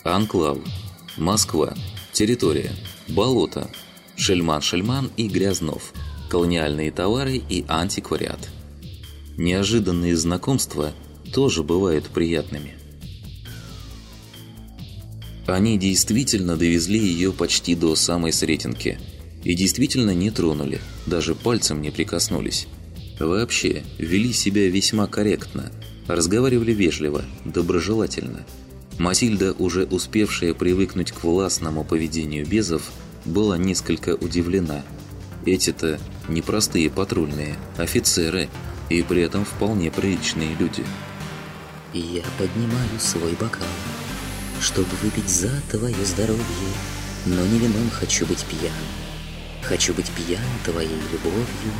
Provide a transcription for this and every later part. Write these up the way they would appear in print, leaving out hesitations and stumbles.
Анклав. Москва. Территория. Болото. Шельман-Шельман и Грязнов. Колониальные товары и антиквариат. Неожиданные знакомства тоже бывают приятными. Они действительно довезли ее почти до самой Сретенки. И действительно не тронули, даже пальцем не прикоснулись. Вообще, вели себя весьма корректно, разговаривали вежливо, доброжелательно. Матильда, уже успевшая привыкнуть к властному поведению безов, была несколько удивлена. Эти-то непростые патрульные, офицеры, и при этом вполне приличные люди. «Я поднимаю свой бокал, чтобы выпить за твое здоровье, но не вином хочу быть пьян. Хочу быть пьян твоей любовью».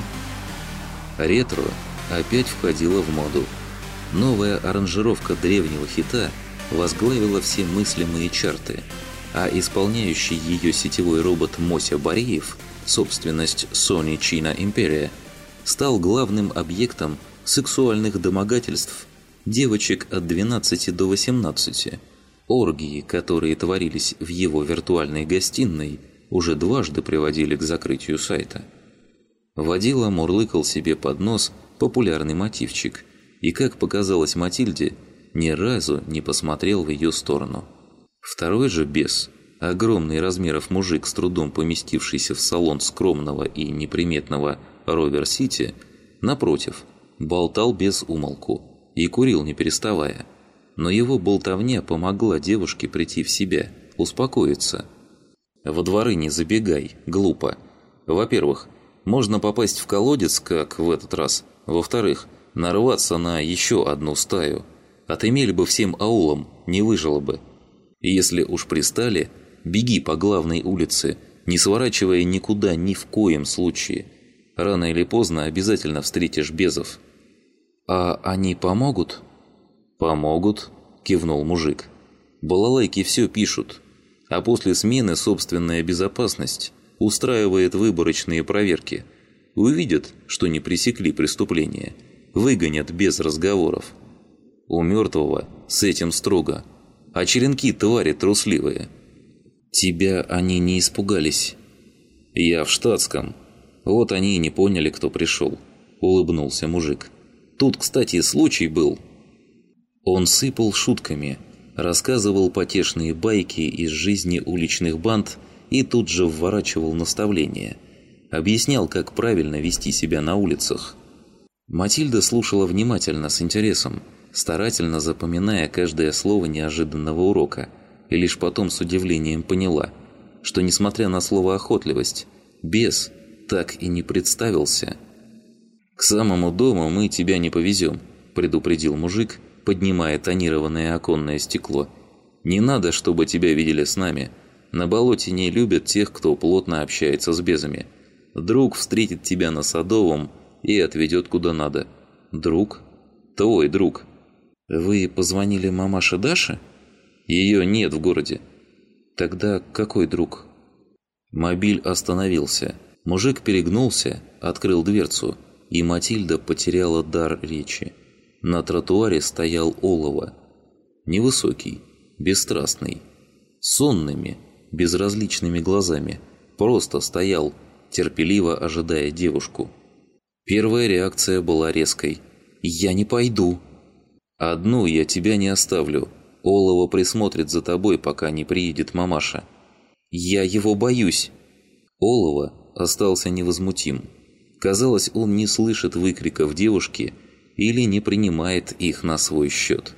Ретро опять входила в моду. Новая аранжировка древнего хита возглавила все мыслимые чарты, а исполняющий ее сетевой робот Мося Бореев, собственность Sony China Imperia, стал главным объектом сексуальных домогательств девочек от 12 до 18. Оргии, которые творились в его виртуальной гостиной, уже дважды приводили к закрытию сайта. Водила мурлыкал себе под нос популярный мотивчик и, как показалось Матильде, ни разу не посмотрел в ее сторону. Второй же бес, огромный размеров мужик, с трудом поместившийся в салон скромного и неприметного Ровер-Сити, напротив, болтал без умолку и курил не переставая. Но его болтовня помогла девушке прийти в себя, успокоиться. Во дворы не забегай, глупо. Во-первых, можно попасть в колодец, как в этот раз. Во-вторых, нарваться на еще одну стаю. Отымели бы всем аулом, не выжило бы. И если уж пристали, беги по главной улице, не сворачивая никуда ни в коем случае. Рано или поздно обязательно встретишь безов. «А они помогут?» «Помогут», – кивнул мужик. «Балалайки все пишут. А после смены собственная безопасность устраивает выборочные проверки. Увидят, что не пресекли преступление, выгонят без разговоров. У мертвого с этим строго, а черенки твари трусливые». «Тебя они не испугались?» «Я в штатском. Вот они и не поняли, кто пришел», – улыбнулся мужик. «Тут, кстати, случай был». Он сыпал шутками, рассказывал потешные байки из жизни уличных банд и тут же вворачивал наставления. Объяснял, как правильно вести себя на улицах. Матильда слушала внимательно, с интересом, старательно запоминая каждое слово неожиданного урока, и лишь потом с удивлением поняла, что, несмотря на словоохотливость, бес так и не представился. «К самому дому мы тебя не повезем», – предупредил мужик, поднимая тонированное оконное стекло. «Не надо, чтобы тебя видели с нами. На болоте не любят тех, кто плотно общается с безами. Друг встретит тебя на Садовом и отведет куда надо». «Друг? Твой друг». «Вы позвонили мамаше Даше?» «Ее нет в городе». «Тогда какой друг?» Мобиль остановился. Мужик перегнулся, открыл дверцу, и Матильда потеряла дар речи. На тротуаре стоял Олова. Невысокий, бесстрастный, сонными, безразличными глазами. Просто стоял, терпеливо ожидая девушку. Первая реакция была резкой. «Я не пойду». «Одну я тебя не оставлю. Олова присмотрит за тобой, пока не приедет мамаша». «Я его боюсь». Олова остался невозмутим. Казалось, он не слышит выкриков девушки или не принимает их на свой счет.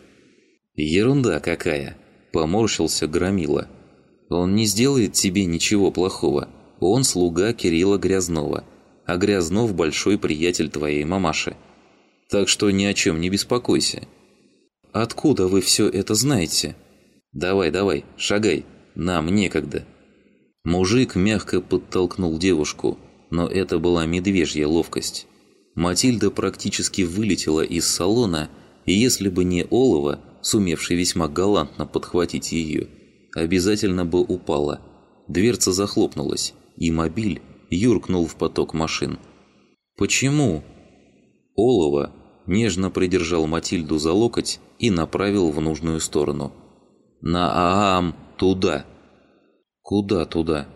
«Ерунда какая!» – поморщился Громила. «Он не сделает тебе ничего плохого. Он слуга Кирилла Грязнова, а Грязнов – большой приятель твоей мамаши. Так что ни о чем не беспокойся». «Откуда вы все это знаете?» «Давай, шагай, нам некогда». Мужик мягко подтолкнул девушку, но это была медвежья ловкость. Матильда практически вылетела из салона, и если бы не Олова, сумевший весьма галантно подхватить ее, обязательно бы упала. Дверца захлопнулась, и мобиль юркнул в поток машин. «Почему?» Олова нежно придержал Матильду за локоть и направил в нужную сторону. Наам, туда». «Куда туда?»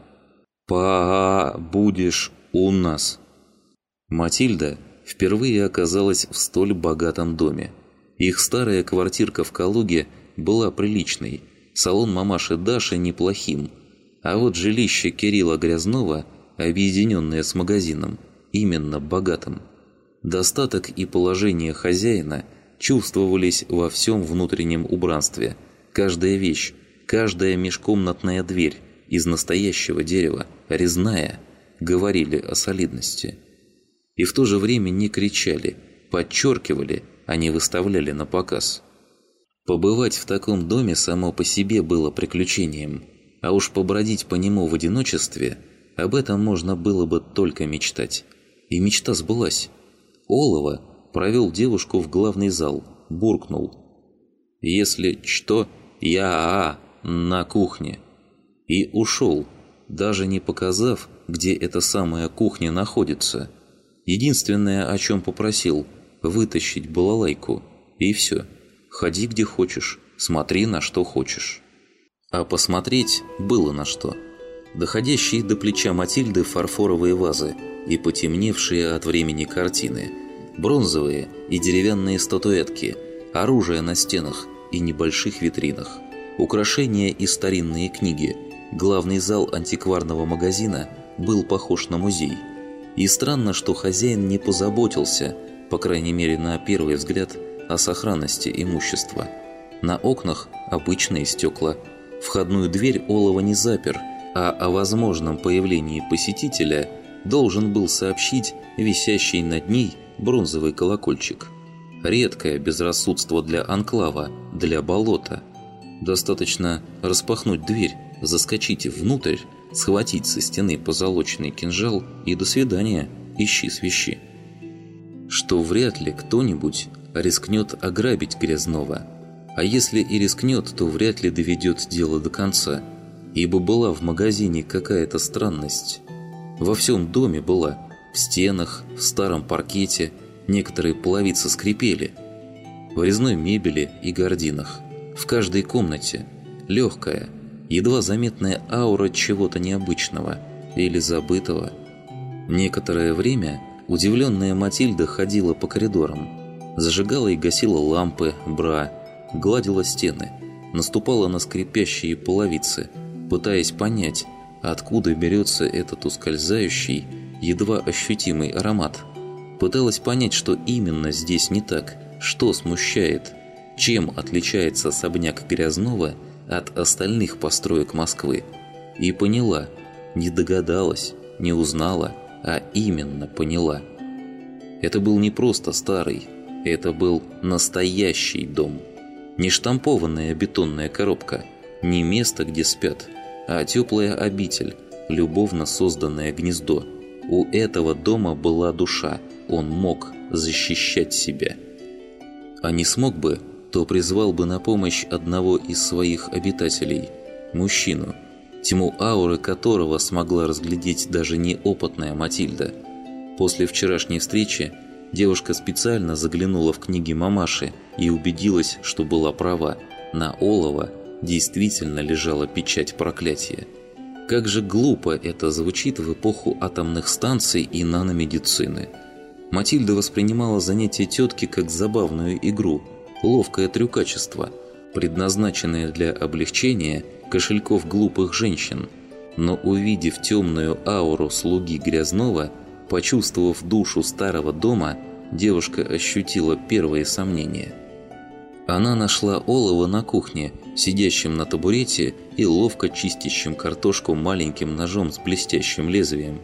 «Будешь у нас». Матильда впервые оказалась в столь богатом доме. Их старая квартирка в Калуге была приличной, салон мамаши Даши неплохим, а вот жилище Кирилла Грязнова, объединенное с магазином, именно богатым. Достаток и положение хозяина чувствовались во всем внутреннем убранстве. Каждая вещь, каждая межкомнатная дверь из настоящего дерева, резная, говорили о солидности. И в то же время не кричали, подчеркивали, а не выставляли на показ. Побывать в таком доме само по себе было приключением, а уж побродить по нему в одиночестве, об этом можно было бы только мечтать. И мечта сбылась. Олова провел девушку в главный зал, буркнул: «Если что, я на кухне». И ушел, даже не показав, где эта самая кухня находится. Единственное, о чем попросил – вытащить балалайку. И все. Ходи где хочешь, смотри на что хочешь. А посмотреть было на что. Доходящие до плеча Матильды фарфоровые вазы и потемневшие от времени картины, бронзовые и деревянные статуэтки, оружие на стенах и небольших витринах, украшения и старинные книги. Главный зал антикварного магазина был похож на музей. И странно, что хозяин не позаботился, по крайней мере на первый взгляд, о сохранности имущества. На окнах обычные стекла. Входную дверь Олова не запер, а о возможном появлении посетителя должен был сообщить висящий над ней бронзовый колокольчик. Редкое безрассудство для анклава, для болота. Достаточно распахнуть дверь, заскочить внутрь, схватить со стены позолоченный кинжал и до свидания, ищи свищи. Что вряд ли кто-нибудь рискнет ограбить Грязнова. А если и рискнет, то вряд ли доведет дело до конца, ибо была в магазине какая-то странность. Во всем доме была, в стенах, в старом паркете, некоторые половицы скрипели, в резной мебели и гардинах, в каждой комнате, легкая, едва заметная аура чего-то необычного или забытого. Некоторое время удивленная Матильда ходила по коридорам, зажигала и гасила лампы, бра, гладила стены, наступала на скрипящие половицы, пытаясь понять, откуда берется этот ускользающий, едва ощутимый аромат. Пыталась понять, что именно здесь не так, что смущает, чем отличается особняк Грязнова от остальных построек Москвы. И поняла, не догадалась, не узнала, а именно поняла. Это был не просто старый, это был настоящий дом. Не штампованная бетонная коробка, не место, где спят, а теплая обитель, любовно созданное гнездо. У этого дома была душа, он мог защищать себя. А не смог бы, то призвал бы на помощь одного из своих обитателей, мужчину, тьму ауры которого смогла разглядеть даже неопытная Матильда. После вчерашней встречи девушка специально заглянула в книги мамаши и убедилась, что была права, на Олова действительно лежала печать проклятия. Как же глупо это звучит в эпоху атомных станций и наномедицины. Матильда воспринимала занятия тетки как забавную игру, ловкое трюкачество, предназначенное для облегчения кошельков глупых женщин. Но увидев темную ауру слуги Грязнова, почувствовав душу старого дома, девушка ощутила первые сомнения. Она нашла Олова на кухне, сидящим на табурете и ловко чистящим картошку маленьким ножом с блестящим лезвием.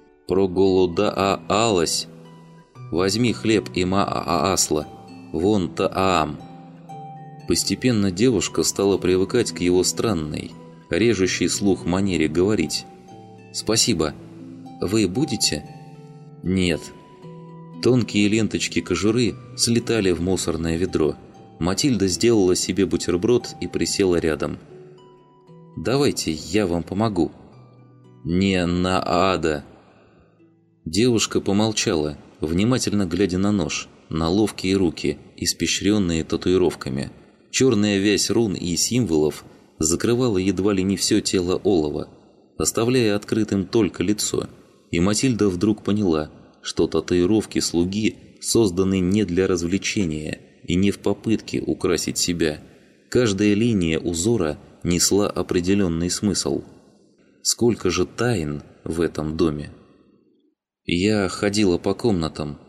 «Проголодаалась! Возьми хлеб и маасла! Вон таам!» Постепенно девушка стала привыкать к его странной, режущей слух манере говорить. «Спасибо. Вы будете?» «Нет». Тонкие ленточки кожуры слетали в мусорное ведро. Матильда сделала себе бутерброд и присела рядом. «Давайте, я вам помогу». «Не надо». Девушка помолчала, внимательно глядя на нож, на ловкие руки, испещренные татуировками. Черная вязь рун и символов закрывала едва ли не все тело олова, оставляя открытым только лицо, и Матильда вдруг поняла, что татуировки слуги созданы не для развлечения и не в попытке украсить себя. Каждая линия узора несла определенный смысл. Сколько же тайн в этом доме? Я ходила по комнатам.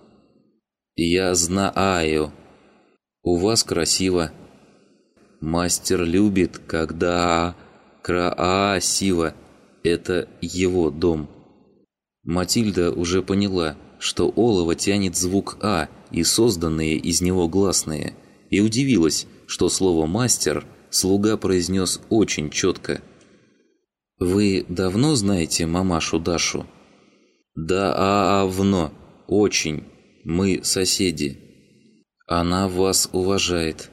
Я знаю. У вас красиво. Мастер любит, когда красиво. Это его дом. Матильда уже поняла, что олово тянет звук «а» и созданные из него гласные, и удивилась, что слово «мастер» слуга произнес очень четко. «Вы давно знаете мамашу Дашу?» «Да-давно. Очень. Мы соседи. Она вас уважает.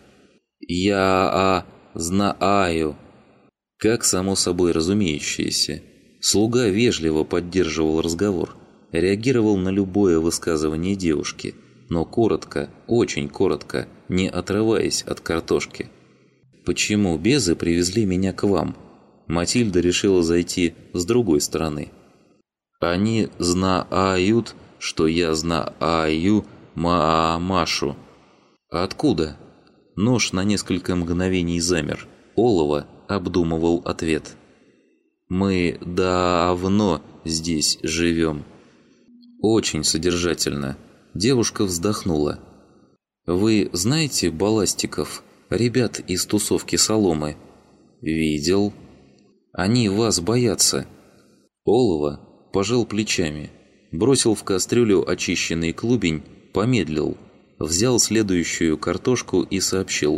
Я знаю». Как само собой разумеющееся, слуга вежливо поддерживал разговор, реагировал на любое высказывание девушки, но коротко, очень коротко, не отрываясь от картошки. «Почему безы привезли меня к вам?» Матильда решила зайти с другой стороны. «Они знают, что я знаю мамашу». «Откуда?» Нож на несколько мгновений замер. Олово обдумывал ответ. «Мы давно здесь живем». «Очень содержательно». Девушка вздохнула. «Вы знаете балластиков, ребят из тусовки Соломы?» «Видел». «Они вас боятся». Олово пожал плечами, бросил в кастрюлю очищенный клубень, помедлил, взял следующую картошку и сообщил.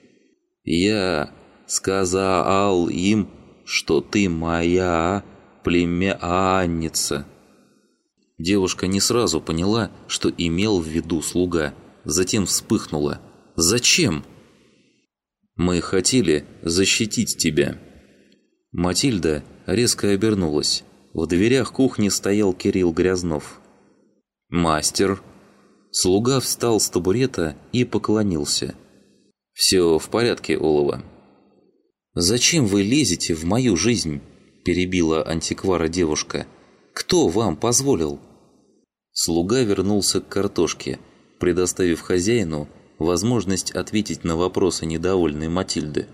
«Я сказал им, что ты моя племянница». Девушка не сразу поняла, что имел в виду слуга, затем вспыхнула. «Зачем?» «Мы хотели защитить тебя». Матильда резко обернулась. В дверях кухни стоял Кирилл Грязнов. «Мастер». Слуга встал с табурета и поклонился. «Все в порядке, олово». «Зачем вы лезете в мою жизнь?» – перебила антиквара девушка. «Кто вам позволил?» Слуга вернулся к картошке, предоставив хозяину возможность ответить на вопросы недовольной Матильды.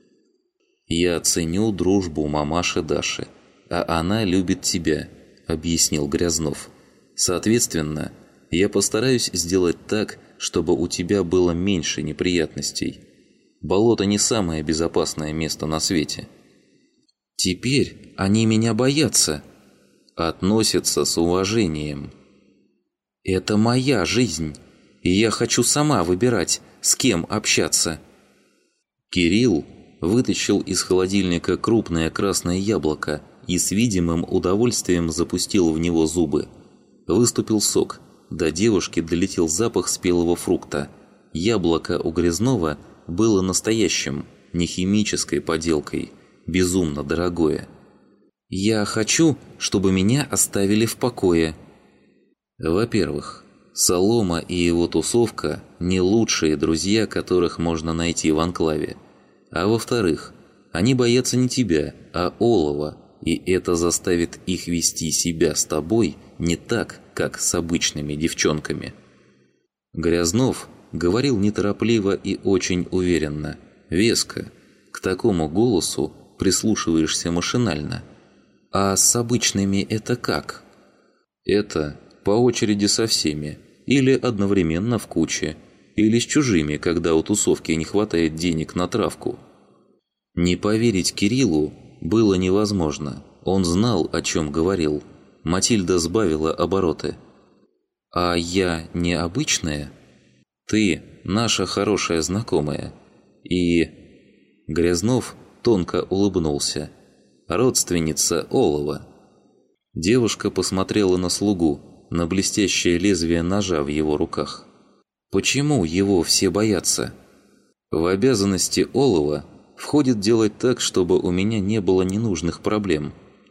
«Я ценю дружбу мамаши Даши, а она любит тебя», – объяснил Грязнов. «Соответственно, я постараюсь сделать так, чтобы у тебя было меньше неприятностей. Болото не самое безопасное место на свете». «Теперь они меня боятся». «Относятся с уважением». «Это моя жизнь, и я хочу сама выбирать, с кем общаться». Кирилл вытащил из холодильника крупное красное яблоко и с видимым удовольствием запустил в него зубы. Выступил сок, до девушки долетел запах спелого фрукта. Яблоко у Грязнова было настоящим, не химической поделкой, безумно дорогое. «Я хочу, чтобы меня оставили в покое». Во-первых, Солома и его тусовка – не лучшие друзья, которых можно найти в анклаве. А во-вторых, они боятся не тебя, а олова, и это заставит их вести себя с тобой не так, как с обычными девчонками. Грязнов говорил неторопливо и очень уверенно, веско. К такому голосу прислушиваешься машинально. А с обычными это как? Это по очереди со всеми, или одновременно в куче, или с чужими, когда у тусовки не хватает денег на травку. Не поверить Кириллу было невозможно. Он знал, о чем говорил. Матильда сбавила обороты. «А я необычная? Ты наша хорошая знакомая. И...» Грязнов тонко улыбнулся. «Родственница олова». Девушка посмотрела на слугу, на блестящее лезвие ножа в его руках. «Почему его все боятся?» «В обязанности олова входит делать так, чтобы у меня не было ненужных проблем».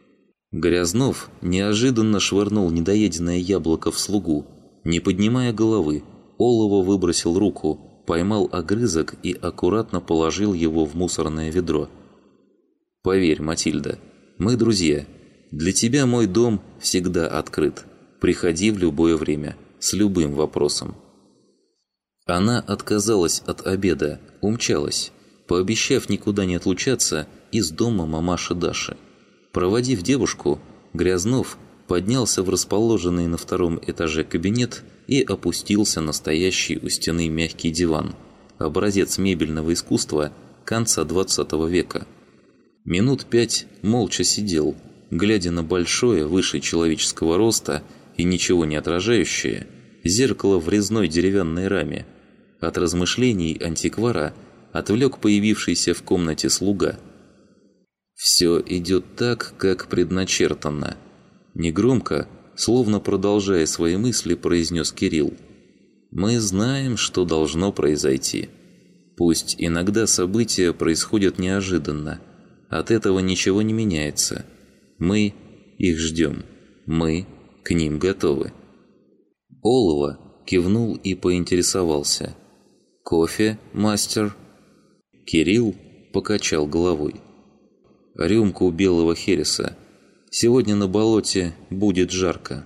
Грязнов неожиданно швырнул недоеденное яблоко в слугу. Не поднимая головы, олово выбросил руку, поймал огрызок и аккуратно положил его в мусорное ведро. «Поверь, Матильда, мы друзья. Для тебя мой дом всегда открыт. Приходи в любое время, с любым вопросом». Она отказалась от обеда, умчалась, пообещав никуда не отлучаться из дома мамаши Даши. Проводив девушку, Грязнов поднялся в расположенный на втором этаже кабинет и опустился на стоящий у стены мягкий диван, образец мебельного искусства конца 20 века. Минут 5 молча сидел, глядя на большое, выше человеческого роста и ничего не отражающее, зеркало в резной деревянной раме. От размышлений антиквара отвлек появившийся в комнате слуга. «Все идет так, как предначертано», – негромко, словно продолжая свои мысли, произнес Кирилл. «Мы знаем, что должно произойти. Пусть иногда события происходят неожиданно, от этого ничего не меняется. Мы их ждем, мы к ним готовы». Олова кивнул и поинтересовался: «Кофе, мастер?» Кирилл покачал головой. «Рюмку белого хереса. Сегодня на болоте будет жарко».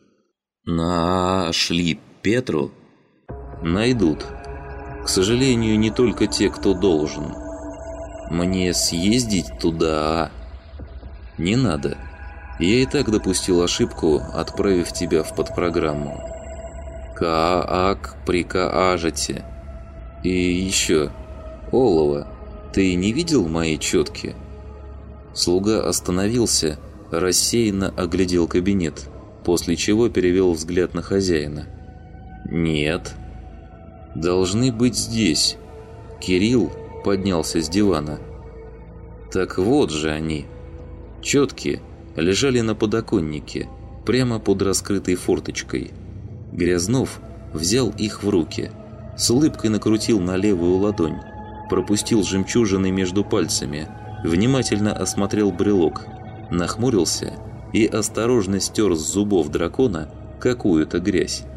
«Нашли Петру?» «Найдут. К сожалению, не только те, кто должен. Мне съездить туда?» «Не надо. Я и так допустил ошибку, отправив тебя в подпрограмму. Как прикажете. И еще, Олова, ты не видел мои четки?» Слуга остановился, рассеянно оглядел кабинет, после чего перевел взгляд на хозяина. «Нет». «Должны быть здесь». Кирилл поднялся с дивана. «Так вот же они». Четки лежали на подоконнике, прямо под раскрытой форточкой. Грязнов взял их в руки, с улыбкой накрутил на левую ладонь, пропустил жемчужины между пальцами, внимательно осмотрел брелок, нахмурился и осторожно стер с зубов дракона какую-то грязь.